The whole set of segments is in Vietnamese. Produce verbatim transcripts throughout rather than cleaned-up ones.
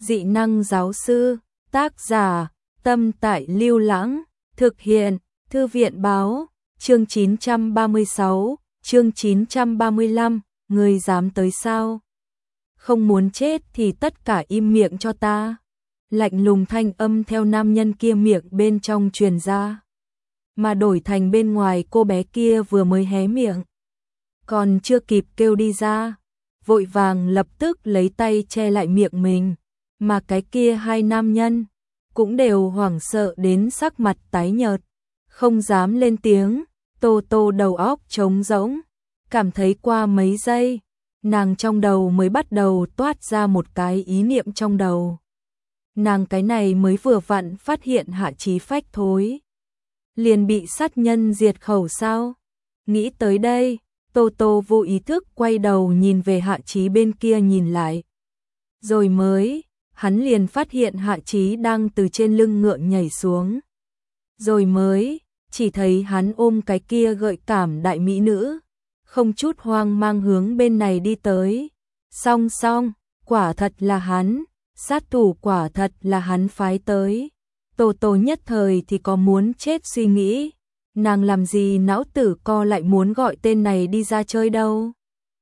Dị năng giáo sư, tác giả, Tâm Tại Lưu Lãng, thực hiện, Thư viện báo, chương chín trăm ba mươi sáu, chương chín trăm ba mươi lăm, ngươi dám tới sao? Không muốn chết thì tất cả im miệng cho ta. Lạnh lùng thanh âm theo nam nhân kia miệng bên trong truyền ra, mà đổi thành bên ngoài cô bé kia vừa mới hé miệng, còn chưa kịp kêu đi ra, vội vàng lập tức lấy tay che lại miệng mình, mà cái kia hai nam nhân cũng đều hoảng sợ đến sắc mặt tái nhợt, không dám lên tiếng. Tô Tô đầu óc trống rỗng, cảm thấy qua mấy giây, nàng trong đầu mới bắt đầu toát ra một cái ý niệm trong đầu. Nàng cái này mới vừa vặn phát hiện Hạ Chí phách thối, liền bị sát nhân diệt khẩu sao? Nghĩ tới đây, Tô Tô vô ý thức quay đầu nhìn về Hạ Chí bên kia nhìn lại. Rồi mới, hắn liền phát hiện Hạ Chí đang từ trên lưng ngựa nhảy xuống. Rồi mới, chỉ thấy hắn ôm cái kia gợi cảm đại mỹ nữ, không chút hoang mang hướng bên này đi tới. Song song, quả thật là hắn, sát thủ quả thật là hắn phái tới. Tô Tô nhất thời thì có muốn chết suy nghĩ, nàng làm gì não tử co lại muốn gọi tên này đi ra chơi đâu.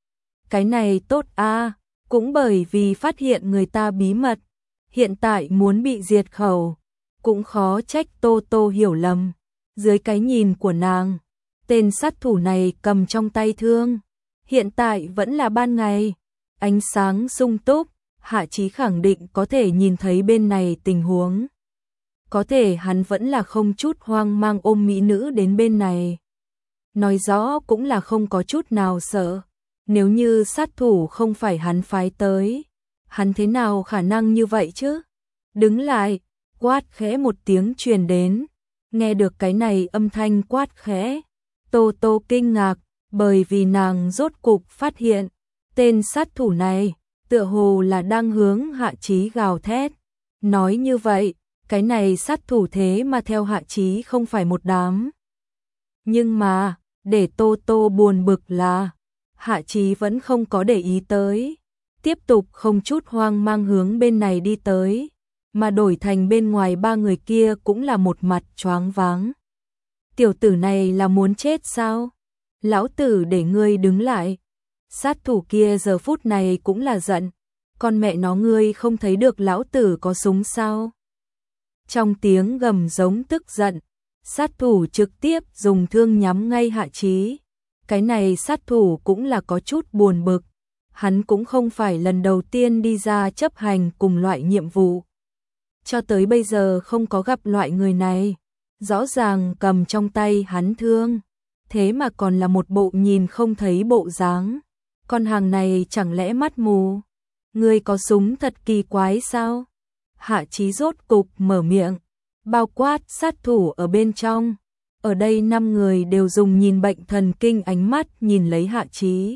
Cái này tốt a, cũng bởi vì phát hiện người ta bí mật, hiện tại muốn bị diệt khẩu, cũng khó trách Tô Tô hiểu lầm. Dưới cái nhìn của nàng, tên sát thủ này cầm trong tay thương, hiện tại vẫn là ban ngày, ánh sáng sung túc, Hạ Chí khẳng định có thể nhìn thấy bên này tình huống. Có thể hắn vẫn là không chút hoang mang ôm mỹ nữ đến bên này. Nói rõ cũng là không có chút nào sợ. Nếu như sát thủ không phải hắn phái tới, hắn thế nào khả năng như vậy chứ? Đứng lại, quát khẽ một tiếng truyền đến. Nghe được cái này âm thanh quát khẽ, Tô Tô kinh ngạc, bởi vì nàng rốt cục phát hiện, tên sát thủ này, tựa hồ là đang hướng Hạ Chí gào thét. Nói như vậy, cái này sát thủ thế mà theo Hạ Chí không phải một đám. Nhưng mà, để Tô Tô buồn bực là, Hạ Chí vẫn không có để ý tới, tiếp tục không chút hoang mang hướng bên này đi tới, mà đổi thành bên ngoài ba người kia cũng là một mặt choáng váng. Tiểu tử này là muốn chết sao? Lão tử để ngươi đứng lại. Sát thủ kia giờ phút này cũng là giận, con mẹ nó ngươi không thấy được lão tử có súng sao? Trong tiếng gầm giống tức giận, sát thủ trực tiếp dùng thương nhắm ngay Hạ Chí. Cái này sát thủ cũng là có chút buồn bực, hắn cũng không phải lần đầu tiên đi ra chấp hành cùng loại nhiệm vụ. Cho tới bây giờ không có gặp loại người này, rõ ràng cầm trong tay hắn thương, thế mà còn là một bộ nhìn không thấy bộ dáng. Con hàng này chẳng lẽ mắt mù? Ngươi có súng thật kỳ quái sao? Hạ Chí rốt cục mở miệng, bao quát sát thủ ở bên trong. Ở đây năm người đều dùng nhìn bệnh thần kinh ánh mắt nhìn lấy Hạ Chí.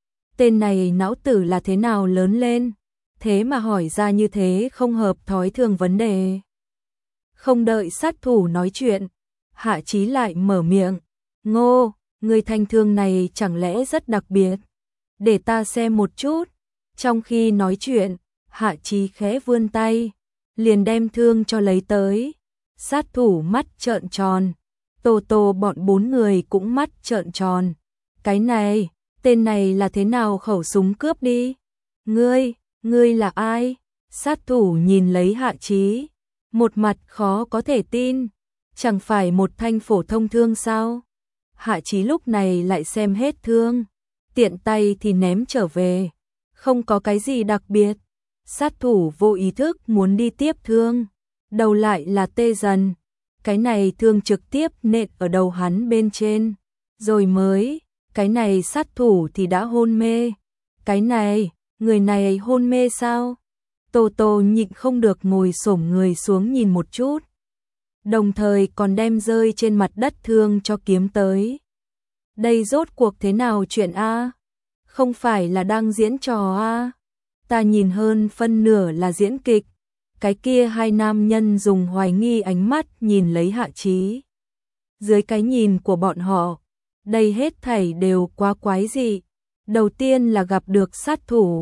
Tên này não tử là thế nào lớn lên? Thế mà hỏi ra như thế không hợp thói thường vấn đề. Không đợi sát thủ nói chuyện, Hạ Chí lại mở miệng. Ngô, người thanh thương này chẳng lẽ rất đặc biệt? Để ta xem một chút. Trong khi nói chuyện, Hạ Chí khẽ vươn tay, liền đem thương cho lấy tới. Sát thủ mắt trợn tròn, Tô Tô bọn bốn người cũng mắt trợn tròn. Cái này, tên này là thế nào khẩu súng cướp đi? Ngươi, ngươi là ai? Sát thủ nhìn lấy Hạ Chí, một mặt khó có thể tin, chẳng phải một thanh phổ thông thương sao? Hạ Chí lúc này lại xem hết thương, tiện tay thì ném trở về, không có cái gì đặc biệt. Sát thủ vô ý thức muốn đi tiếp thương, đầu lại là tê dần, cái này thương trực tiếp nện ở đầu hắn bên trên, rồi mới, cái này sát thủ thì đã hôn mê. Cái này, người này hôn mê sao? Tô Tô nhịn không được ngồi xổm người xuống nhìn một chút, đồng thời còn đem rơi trên mặt đất thương cho kiếm tới. Đây rốt cuộc thế nào chuyện a? Không phải là đang diễn trò a? Ta nhìn hơn phân nửa là diễn kịch. Cái kia hai nam nhân dùng hoài nghi ánh mắt nhìn lấy Hạ Chí. Dưới cái nhìn của bọn họ, đây hết thảy đều quá quái dị. Đầu tiên là gặp được sát thủ,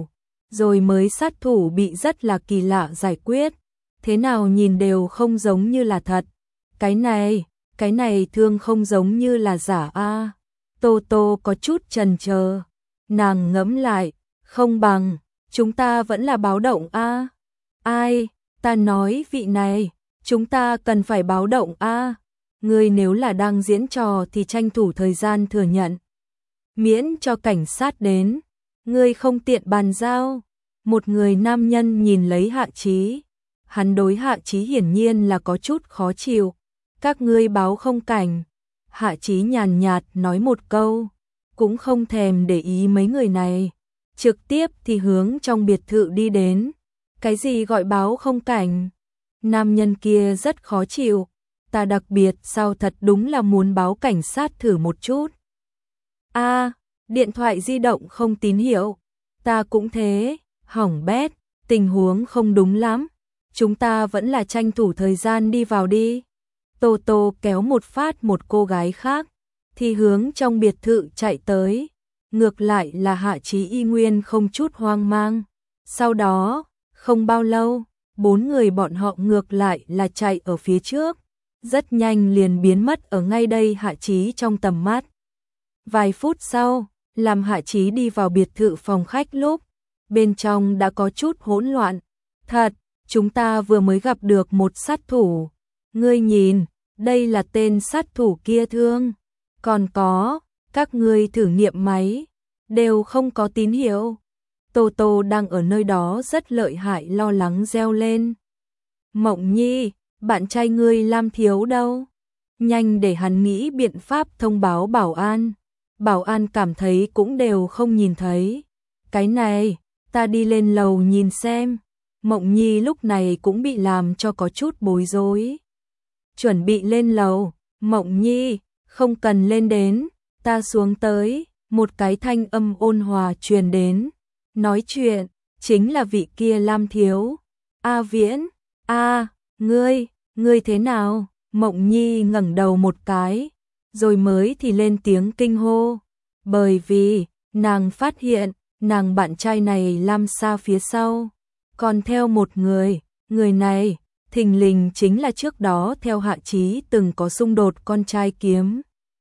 rồi mới sát thủ bị rất là kỳ lạ giải quyết, thế nào nhìn đều không giống như là thật. Cái này, cái này thương không giống như là giả a. Tô Tô có chút chần chờ, nàng ngẫm lại, không bằng, chúng ta vẫn là báo động a. Ai, ta nói vị này, chúng ta cần phải báo động a. Ngươi nếu là đang diễn trò thì tranh thủ thời gian thừa nhận. Miễn cho cảnh sát đến, ngươi không tiện bàn giao. Một người nam nhân nhìn lấy Hạ Chí, hắn đối Hạ Chí hiển nhiên là có chút khó chịu. Các ngươi báo không cảnh. Hạ Chí nhàn nhạt nói một câu, cũng không thèm để ý mấy người này, trực tiếp thì hướng trong biệt thự đi đến. Cái gì gọi báo không cảnh? Nam nhân kia rất khó chịu, ta đặc biệt sao thật đúng là muốn báo cảnh sát thử một chút. A, điện thoại di động không tín hiệu, ta cũng thế, hỏng bét, tình huống không đúng lắm, chúng ta vẫn là tranh thủ thời gian đi vào đi. Tô Tô kéo một phát một cô gái khác, thì hướng trong biệt thự chạy tới, ngược lại là Hạ Chí y nguyên không chút hoang mang. Sau đó, không bao lâu, bốn người bọn họ ngược lại là chạy ở phía trước, rất nhanh liền biến mất ở ngay đây Hạ Chí trong tầm mắt. Vài phút sau, làm Hạ Chí đi vào biệt thự phòng khách lúc, bên trong đã có chút hỗn loạn. Thật, chúng ta vừa mới gặp được một sát thủ. Ngươi nhìn, đây là tên sát thủ kia thương. Còn có, các ngươi thử nghiệm máy, đều không có tín hiệu. Tô Tô đang ở nơi đó rất lợi hại lo lắng reo lên. Mộng Nhi, bạn trai ngươi Lam Thiếu đâu? Nhanh để hắn nghĩ biện pháp thông báo bảo an. Bảo an cảm thấy cũng đều không nhìn thấy. Cái này, ta đi lên lầu nhìn xem. Mộng Nhi lúc này cũng bị làm cho có chút bối rối. Chuẩn bị lên lầu, Mộng Nhi, không cần lên đến, ta xuống tới. Một cái thanh âm ôn hòa truyền đến. Nói chuyện, chính là vị kia Lam Thiếu. A Viễn, a, ngươi, ngươi thế nào? Mộng Nhi ngẩng đầu một cái, rồi mới thì lên tiếng kinh hô. Bởi vì, nàng phát hiện, nàng bạn trai này Lam Sa phía sau, còn theo một người, người này, thình lình chính là trước đó theo Hạ Chí từng có xung đột con trai kiếm.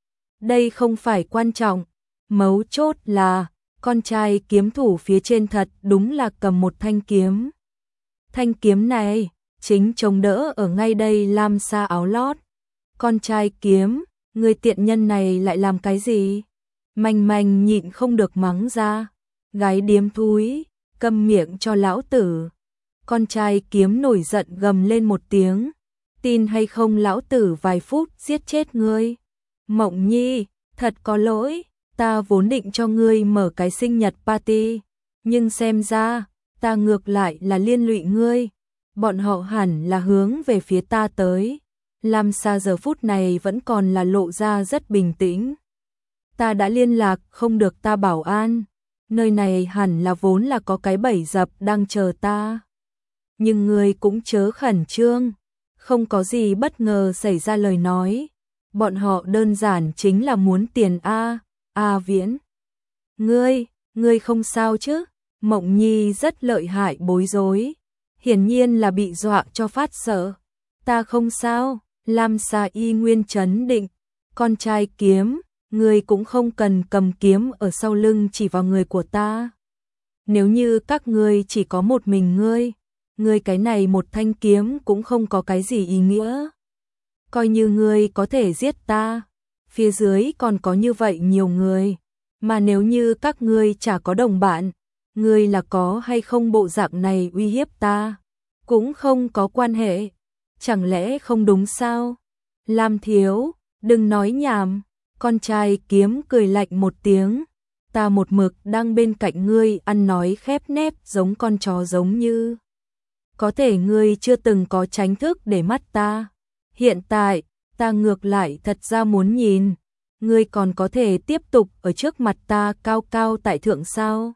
Đây không phải quan trọng, mấu chốt là, con trai kiếm thủ phía trên thật đúng là cầm một thanh kiếm. Thanh kiếm này, chính chống đỡ ở ngay đây Lam Sa áo lót. Con trai kiếm, người tiện nhân này lại làm cái gì? Manh manh nhịn không được mắng ra. Gái điếm thúi, câm miệng cho lão tử. Con trai kiếm nổi giận gầm lên một tiếng. Tin hay không lão tử vài phút giết chết ngươi. Mộng Nhi, thật có lỗi, ta vốn định cho ngươi mở cái sinh nhật party. Nhưng xem ra, ta ngược lại là liên lụy ngươi. Bọn họ hẳn là hướng về phía ta tới. Lam Sa giờ phút này vẫn còn là lộ ra rất bình tĩnh. Ta đã liên lạc không được ta bảo an. Nơi này hẳn là vốn là có cái bẫy dập đang chờ ta. Nhưng ngươi cũng chớ khẩn trương. Không có gì bất ngờ xảy ra lời nói. Bọn họ đơn giản chính là muốn tiền A. A Viễn. Ngươi, ngươi không sao chứ? Mộng Nhi rất lợi hại bối rối. Hiển nhiên là bị dọa cho phát sợ. Ta không sao. Lam Sa y nguyên trấn định. Con trai kiếm, ngươi cũng không cần cầm kiếm ở sau lưng chỉ vào người của ta. Nếu như các ngươi chỉ có một mình ngươi, ngươi cái này một thanh kiếm cũng không có cái gì ý nghĩa. Coi như ngươi có thể giết ta, phía dưới còn có như vậy nhiều người, mà nếu như các ngươi chả có đồng bạn, ngươi là có hay không bộ dạng này uy hiếp ta, cũng không có quan hệ. Chẳng lẽ không đúng sao? Lam Thiếu, đừng nói nhảm. Con trai kiếm cười lạnh một tiếng. Ta một mực đang bên cạnh ngươi ăn nói khép nép giống con chó giống như. Có thể ngươi chưa từng có tránh thức để mắt ta. Hiện tại, ta ngược lại thật ra muốn nhìn. Ngươi còn có thể tiếp tục ở trước mặt ta cao cao tại thượng sao?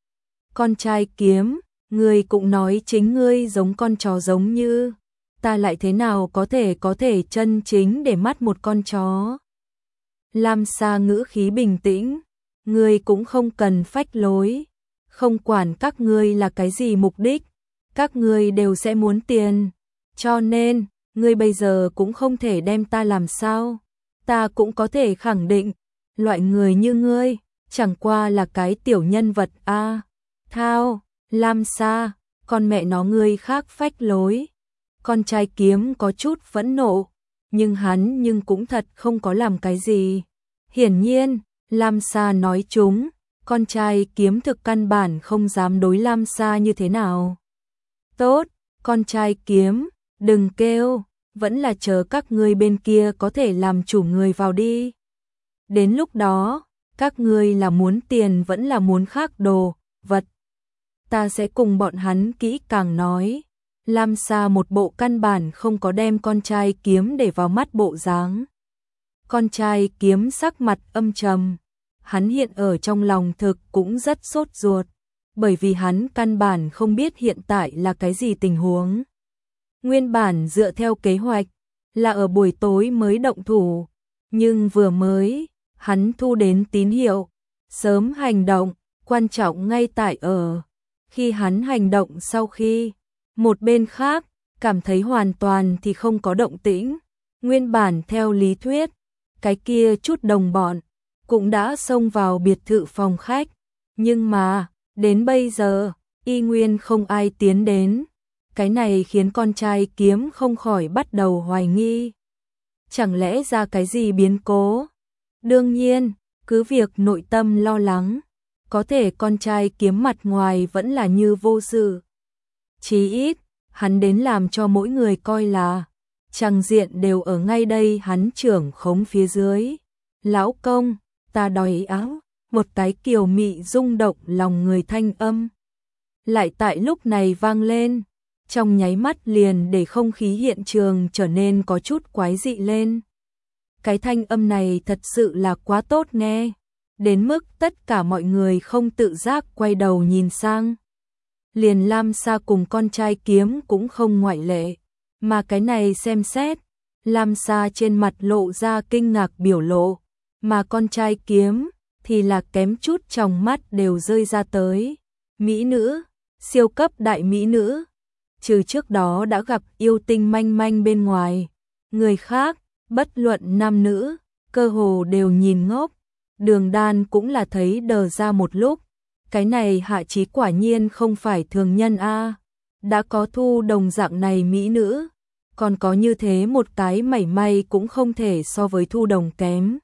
Con trai kiếm, ngươi cũng nói chính ngươi giống con chó giống như. Ta lại thế nào có thể có thể chân chính để mắt một con chó. Lam Sa ngữ khí bình tĩnh, ngươi cũng không cần phách lối, không quản các ngươi là cái gì mục đích, các ngươi đều sẽ muốn tiền, cho nên, ngươi bây giờ cũng không thể đem ta làm sao, ta cũng có thể khẳng định, loại người như ngươi, chẳng qua là cái tiểu nhân vật a. À. Thao, Lam Sa, con mẹ nó ngươi khác phách lối. Con trai Kiếm có chút phẫn nộ, nhưng hắn nhưng cũng thật không có làm cái gì. Hiển nhiên, Lam Sa nói chúng, con trai Kiếm thực căn bản không dám đối Lam Sa như thế nào. Tốt, con trai Kiếm, đừng kêu, vẫn là chờ các ngươi bên kia có thể làm chủ người vào đi. Đến lúc đó, các ngươi là muốn tiền vẫn là muốn khác đồ, vật. Ta sẽ cùng bọn hắn kỹ càng nói. Lam Sa một bộ căn bản không có đem con trai Kiếm để vào mắt bộ dáng. Con trai Kiếm sắc mặt âm trầm, hắn hiện ở trong lòng thực cũng rất sốt ruột, bởi vì hắn căn bản không biết hiện tại là cái gì tình huống. Nguyên bản dựa theo kế hoạch, là ở buổi tối mới động thủ, nhưng vừa mới, hắn thu đến tín hiệu, sớm hành động, quan trọng ngay tại ở. Khi hắn hành động sau khi, một bên khác, cảm thấy hoàn toàn thì không có động tĩnh. Nguyên bản theo lý thuyết, cái kia chút đồng bọn, cũng đã xông vào biệt thự phòng khách. Nhưng mà, đến bây giờ, y nguyên không ai tiến đến. Cái này khiến con trai Kiếm không khỏi bắt đầu hoài nghi. Chẳng lẽ ra cái gì biến cố? Đương nhiên, cứ việc nội tâm lo lắng, có thể con trai Kiếm mặt ngoài vẫn là như vô sự. Chí ít, hắn đến làm cho mỗi người coi là chằng diện đều ở ngay đây hắn trưởng khống phía dưới. Lão công, ta đòi áo, một cái kiều mị rung động lòng người thanh âm. Lại tại lúc này vang lên, trong nháy mắt liền để không khí hiện trường trở nên có chút quái dị lên. Cái thanh âm này thật sự là quá tốt nghe, đến mức tất cả mọi người không tự giác quay đầu nhìn sang. Liền Lam Sa cùng con trai Kiếm cũng không ngoại lệ, mà cái này xem xét, Lam Sa trên mặt lộ ra kinh ngạc biểu lộ, mà con trai Kiếm thì là kém chút trong mắt đều rơi ra tới. Mỹ nữ, siêu cấp đại mỹ nữ, trừ trước đó đã gặp yêu tinh manh manh bên ngoài, người khác, bất luận nam nữ, cơ hồ đều nhìn ngốc. Đường Đan cũng là thấy đờ ra một lúc, cái này Hạ Chí quả nhiên không phải thường nhân a, đã có Thu Đồng dạng này mỹ nữ, còn có như thế một cái mảy may cũng không thể so với Thu Đồng kém.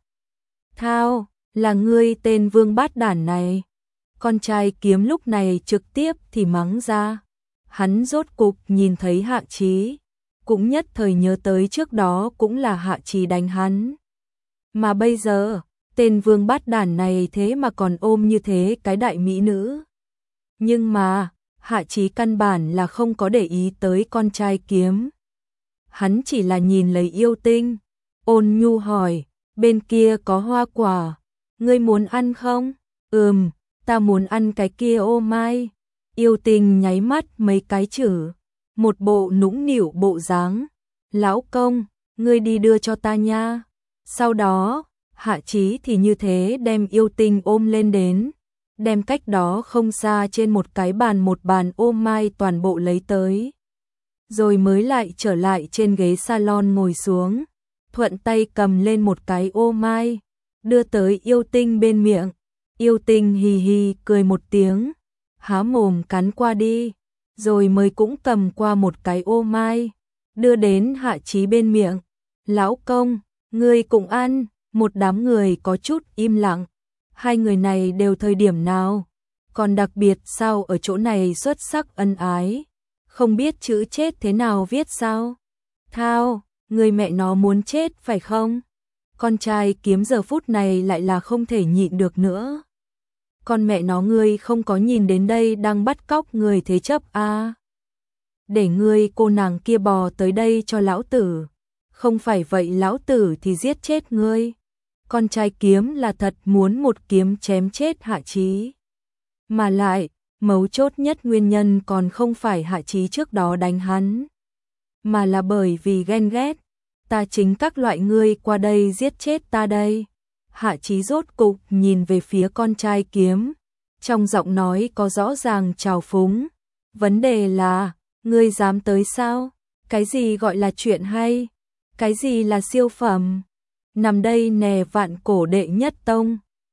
Thao, là ngươi tên vương bát đản này. Con trai Kiếm lúc này trực tiếp thì mắng ra. Hắn rốt cục nhìn thấy Hạ Chí, cũng nhất thời nhớ tới trước đó cũng là Hạ Chí đánh hắn. Mà bây giờ, tên vương bát đản này thế mà còn ôm như thế cái đại mỹ nữ. Nhưng mà, Hạ Chí căn bản là không có để ý tới con trai Kiếm. Hắn chỉ là nhìn lấy yêu tinh, ôn nhu hỏi, bên kia có hoa quả, ngươi muốn ăn không? Ừm, ta muốn ăn cái kia ô mai. Yêu tinh nháy mắt mấy cái chữ, một bộ nũng nịu bộ dáng. Lão công, ngươi đi đưa cho ta nha. Sau đó, Hạ Chí thì như thế đem yêu tinh ôm lên đến, đem cách đó không xa trên một cái bàn một bàn ô mai toàn bộ lấy tới. Rồi mới lại trở lại trên ghế salon ngồi xuống, thuận tay cầm lên một cái ô mai, đưa tới yêu tinh bên miệng. Yêu tinh hì hì cười một tiếng, há mồm cắn qua đi, rồi mới cũng cầm qua một cái ô mai, đưa đến Hạ Chí bên miệng. Lão công, ngươi cũng ăn. Một đám người có chút im lặng, hai người này đều thời điểm nào, còn đặc biệt sao ở chỗ này xuất sắc ân ái, không biết chữ chết thế nào viết sao? Thao, người mẹ nó muốn chết phải không? Con trai Kiếm giờ phút này lại là không thể nhịn được nữa. Con mẹ nó ngươi không có nhìn đến đây đang bắt cóc người thế chấp à? Để ngươi cô nàng kia bò tới đây cho lão tử, không phải vậy lão tử thì giết chết ngươi. Con trai Kiếm là thật muốn một kiếm chém chết Hạ Chí. Mà lại, mấu chốt nhất nguyên nhân còn không phải Hạ Chí trước đó đánh hắn, mà là bởi vì ghen ghét. Ta chính các loại ngươi qua đây giết chết ta đây. Hạ Chí rốt cục nhìn về phía con trai Kiếm, trong giọng nói có rõ ràng trào phúng. Vấn đề là, ngươi dám tới sao? Cái gì gọi là chuyện hay? Cái gì là siêu phẩm? Nằm đây nè vạn cổ đệ nhất tông.